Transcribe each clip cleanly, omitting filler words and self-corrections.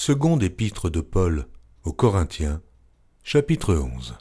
Seconde épître de Paul aux Corinthiens, chapitre 11.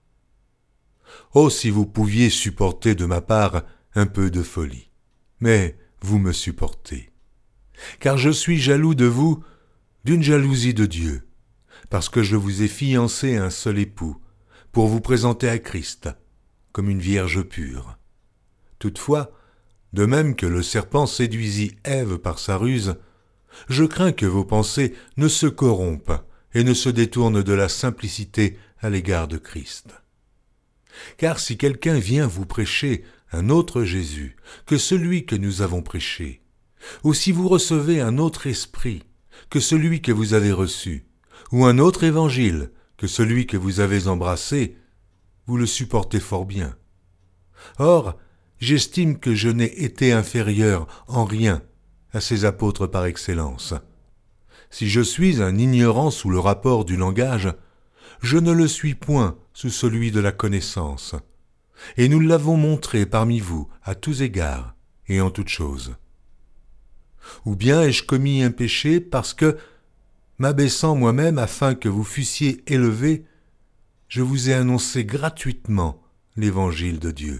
Oh, si vous pouviez supporter de ma part un peu de folie, mais vous me supportez. Car je suis jaloux de vous d'une jalousie de Dieu, parce que je vous ai fiancé à un seul époux, pour vous présenter à Christ, comme une vierge pure. Toutefois, de même que le serpent séduisit Ève par sa ruse, je crains que vos pensées ne se corrompent et ne se détournent de la simplicité à l'égard de Christ. Car si quelqu'un vient vous prêcher un autre Jésus que celui que nous avons prêché, ou si vous recevez un autre esprit que celui que vous avez reçu, ou un autre évangile que celui que vous avez embrassé, vous le supportez fort bien. Or, j'estime que je n'ai été inférieur en rien à ces apôtres par excellence. Si je suis un ignorant sous le rapport du langage, je ne le suis point sous celui de la connaissance. Et nous l'avons montré parmi vous à tous égards et en toutes choses. Ou bien ai-je commis un péché parce que, m'abaissant moi-même afin que vous fussiez élevés, je vous ai annoncé gratuitement l'évangile de Dieu.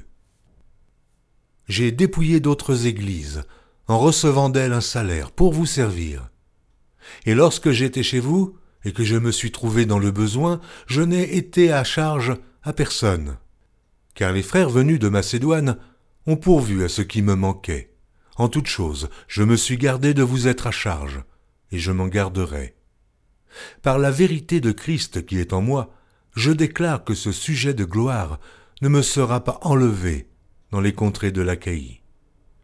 J'ai dépouillé d'autres églises, en recevant d'elles un salaire pour vous servir. Et lorsque j'étais chez vous, et que je me suis trouvé dans le besoin, je n'ai été à charge à personne. Car les frères venus de Macédoine ont pourvu à ce qui me manquait. En toute chose, je me suis gardé de vous être à charge, et je m'en garderai. Par la vérité de Christ qui est en moi, je déclare que ce sujet de gloire ne me sera pas enlevé dans les contrées de l'Achaïe. Pourquoi ?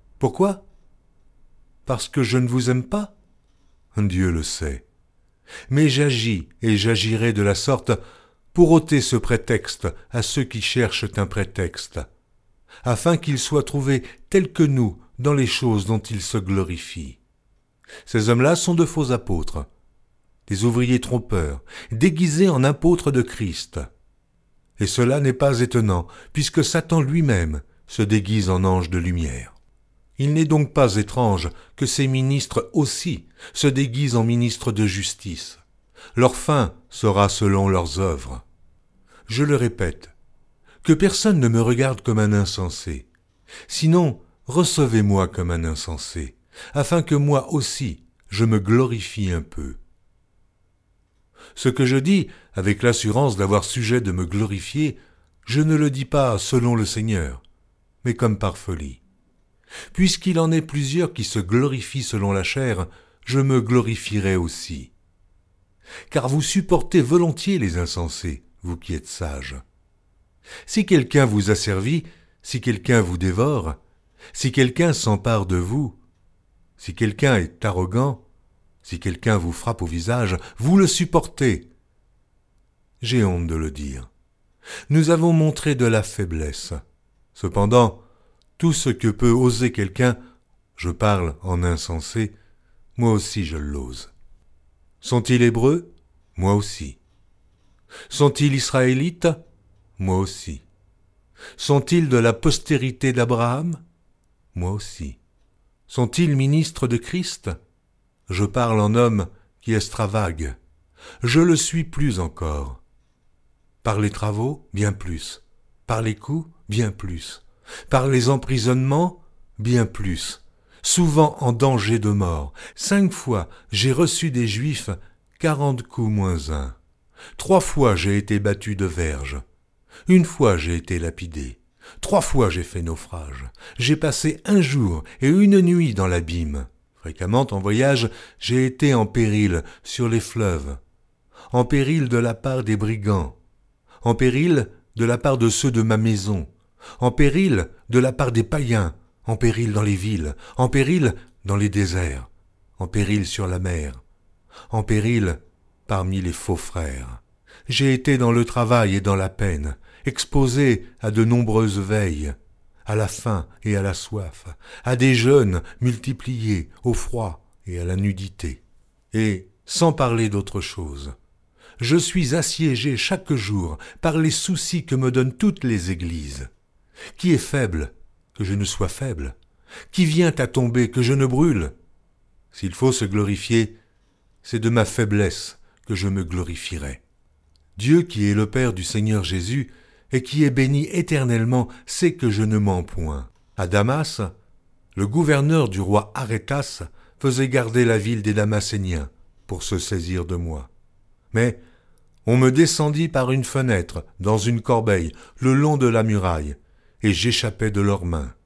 Parce que je ne vous aime pas ? Dieu le sait. Mais j'agis et j'agirai de la sorte pour ôter ce prétexte à ceux qui cherchent un prétexte, afin qu'ils soient trouvés tels que nous dans les choses dont ils se glorifient. Ces hommes-là sont de faux apôtres, des ouvriers trompeurs, déguisés en apôtres de Christ. Et cela n'est pas étonnant, puisque Satan lui-même se déguise en ange de lumière. Il n'est donc pas étrange que ces ministres aussi se déguisent en ministres de justice. Leur fin sera selon leurs œuvres. Je le répète, que personne ne me regarde comme un insensé. Sinon, recevez-moi comme un insensé, afin que moi aussi je me glorifie un peu. Ce que je dis, avec l'assurance d'avoir sujet de me glorifier, je ne le dis pas selon le Seigneur, mais comme par folie. Puisqu'il en est plusieurs qui se glorifient selon la chair, je me glorifierai aussi. Car vous supportez volontiers les insensés, vous qui êtes sages. Si quelqu'un vous asservit, si quelqu'un vous dévore, si quelqu'un s'empare de vous, si quelqu'un est arrogant, si quelqu'un vous frappe au visage, vous le supportez. J'ai honte de le dire. Nous avons montré de la faiblesse. Cependant, tout ce que peut oser quelqu'un, je parle en insensé, moi aussi je l'ose. Sont-ils hébreux ? Moi aussi. Sont-ils israélites ? Moi aussi. Sont-ils de la postérité d'Abraham ? Moi aussi. Sont-ils ministres de Christ ? Je parle en homme qui extravague. Je le suis plus encore. Par les travaux, bien plus. Par les coups, bien plus. Par les emprisonnements, bien plus. Souvent en danger de mort. 5 fois, j'ai reçu des Juifs 40 coups moins 1. 3 fois, j'ai été battu de verge. 1 fois, j'ai été lapidé. 3 fois, j'ai fait naufrage. J'ai passé 1 jour et 1 nuit dans l'abîme. Fréquemment en voyage, j'ai été en péril sur les fleuves, en péril de la part des brigands, en péril de la part de ceux de ma maison, en péril de la part des païens, en péril dans les villes, en péril dans les déserts, en péril sur la mer, en péril parmi les faux frères. J'ai été dans le travail et dans la peine, exposé à de nombreuses veilles, à la faim et à la soif, à des jeûnes multipliés, au froid et à la nudité. Et, sans parler d'autre chose, je suis assiégé chaque jour par les soucis que me donnent toutes les églises. Qui est faible, que je ne sois faible? Qui vient à tomber, que je ne brûle? S'il faut se glorifier, c'est de ma faiblesse que je me glorifierai. Dieu qui est le Père du Seigneur Jésus et qui est béni éternellement sait que je ne mens point. À Damas, le gouverneur du roi Arétas faisait garder la ville des Damascéniens pour se saisir de moi. Mais on me descendit par une fenêtre dans une corbeille le long de la muraille, et j'échappai de leurs mains.